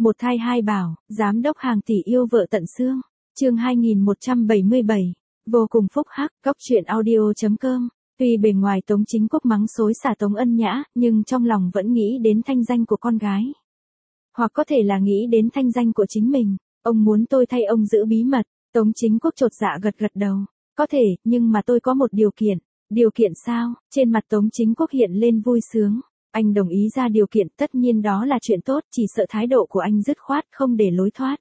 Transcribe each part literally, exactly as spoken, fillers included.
Một thai hai bảo, giám đốc hàng tỷ yêu vợ tận xương. Chương hai nghìn một trăm bảy mươi bảy. Vô cùng phúc hắc, góc truyện audio chấm com. Tuy bề ngoài Tống Chính Quốc mắng xối xả Tống Ân Nhã, nhưng trong lòng vẫn nghĩ đến thanh danh của con gái. Hoặc có thể là nghĩ đến thanh danh của chính mình. Ông muốn tôi thay ông giữ bí mật. Tống Chính Quốc chột dạ gật gật đầu. Có thể, nhưng mà tôi có một điều kiện. Điều kiện sao? Trên mặt Tống Chính Quốc hiện lên vui sướng. Anh đồng ý ra điều kiện, tất nhiên đó là chuyện tốt, chỉ sợ thái độ của anh dứt khoát không để lối thoát.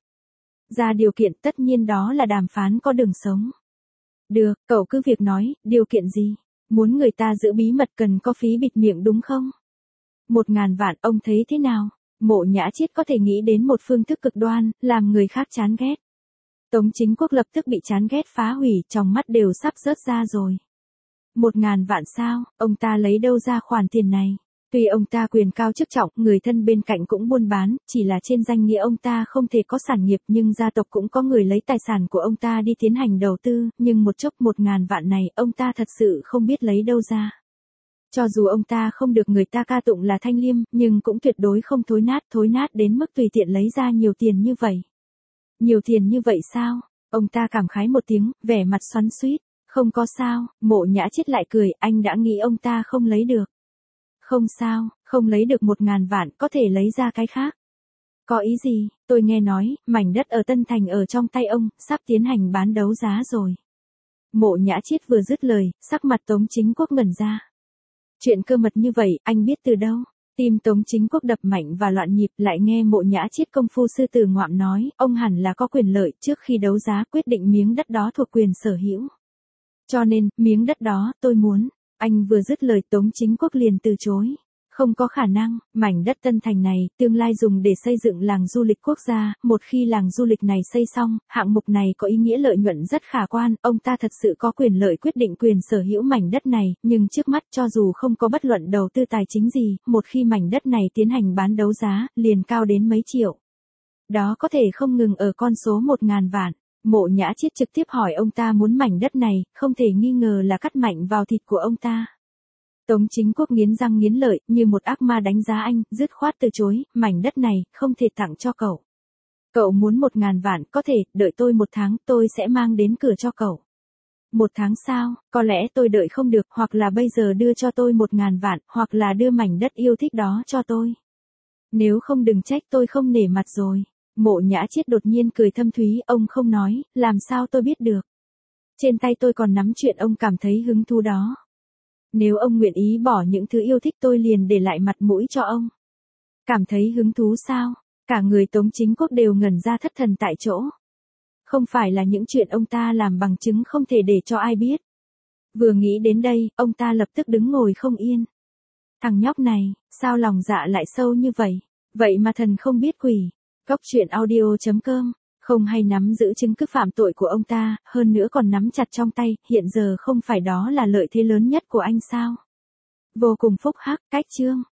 Ra điều kiện, tất nhiên đó là đàm phán có đường sống. Được, cậu cứ việc nói, điều kiện gì? Muốn người ta giữ bí mật cần có phí bịt miệng đúng không? Một ngàn vạn, ông thấy thế nào? Mộ Nhã Chiết có thể nghĩ đến một phương thức cực đoan, làm người khác chán ghét. Tống Chính Quốc lập tức bị chán ghét phá hủy, trong mắt đều sắp rớt ra rồi. Một ngàn vạn sao, ông ta lấy đâu ra khoản tiền này? Tuy ông ta quyền cao chức trọng, người thân bên cạnh cũng buôn bán, chỉ là trên danh nghĩa ông ta không thể có sản nghiệp, nhưng gia tộc cũng có người lấy tài sản của ông ta đi tiến hành đầu tư, nhưng một chốc một ngàn vạn này, ông ta thật sự không biết lấy đâu ra. Cho dù ông ta không được người ta ca tụng là thanh liêm, nhưng cũng tuyệt đối không thối nát, thối nát đến mức tùy tiện lấy ra nhiều tiền như vậy. Nhiều tiền như vậy sao? Ông ta cảm khái một tiếng, vẻ mặt xoắn xuýt. Không có sao, Mộ Nhã Chiết lại cười, anh đã nghĩ ông ta không lấy được. Không sao, không lấy được một ngàn vạn, có thể lấy ra cái khác. Có ý gì? Tôi nghe nói, mảnh đất ở Tân Thành ở trong tay ông, sắp tiến hành bán đấu giá rồi. Mộ Nhã Chiết vừa dứt lời, sắc mặt Tống Chính Quốc ngẩn ra. Chuyện cơ mật như vậy, anh biết từ đâu? Tim Tống Chính Quốc đập mạnh và loạn nhịp, lại nghe Mộ Nhã Chiết công phu sư tử ngoạm nói, ông hẳn là có quyền lợi trước khi đấu giá quyết định miếng đất đó thuộc quyền sở hữu. Cho nên, miếng đất đó, tôi muốn. Anh vừa dứt lời Tống Chính Quốc liền từ chối. Không có khả năng, mảnh đất Tân Thành này, tương lai dùng để xây dựng làng du lịch quốc gia, một khi làng du lịch này xây xong, hạng mục này có ý nghĩa lợi nhuận rất khả quan, ông ta thật sự có quyền lợi quyết định quyền sở hữu mảnh đất này, nhưng trước mắt cho dù không có bất luận đầu tư tài chính gì, một khi mảnh đất này tiến hành bán đấu giá, liền cao đến mấy triệu. Đó có thể không ngừng ở con số một ngàn vạn. Mộ Nhã Chiết trực tiếp hỏi ông ta muốn mảnh đất này, không thể nghi ngờ là cắt mạnh vào thịt của ông ta. Tống Chính Quốc nghiến răng nghiến lợi, như một ác ma đánh giá anh, dứt khoát từ chối, mảnh đất này, không thể tặng cho cậu. Cậu muốn một ngàn vạn, có thể, đợi tôi một tháng, tôi sẽ mang đến cửa cho cậu. Một tháng sao, có lẽ tôi đợi không được, hoặc là bây giờ đưa cho tôi một ngàn vạn, hoặc là đưa mảnh đất yêu thích đó cho tôi. Nếu không đừng trách tôi không nể mặt rồi. Mộ Nhã Chiết đột nhiên cười thâm thúy, ông không nói, làm sao tôi biết được. Trên tay tôi còn nắm chuyện ông cảm thấy hứng thú đó. Nếu ông nguyện ý bỏ những thứ yêu thích tôi liền để lại mặt mũi cho ông. Cảm thấy hứng thú sao? Cả người Tống Chính Quốc đều ngẩn ra thất thần tại chỗ. Không phải là những chuyện ông ta làm bằng chứng không thể để cho ai biết. Vừa nghĩ đến đây, ông ta lập tức đứng ngồi không yên. Thằng nhóc này, sao lòng dạ lại sâu như vậy? Vậy mà thần không biết quỷ. Góc truyện audio chấm com, không hay nắm giữ chứng cứ phạm tội của ông ta, hơn nữa còn nắm chặt trong tay, hiện giờ không phải đó là lợi thế lớn nhất của anh sao? Vô cùng phúc hắc, cách chương.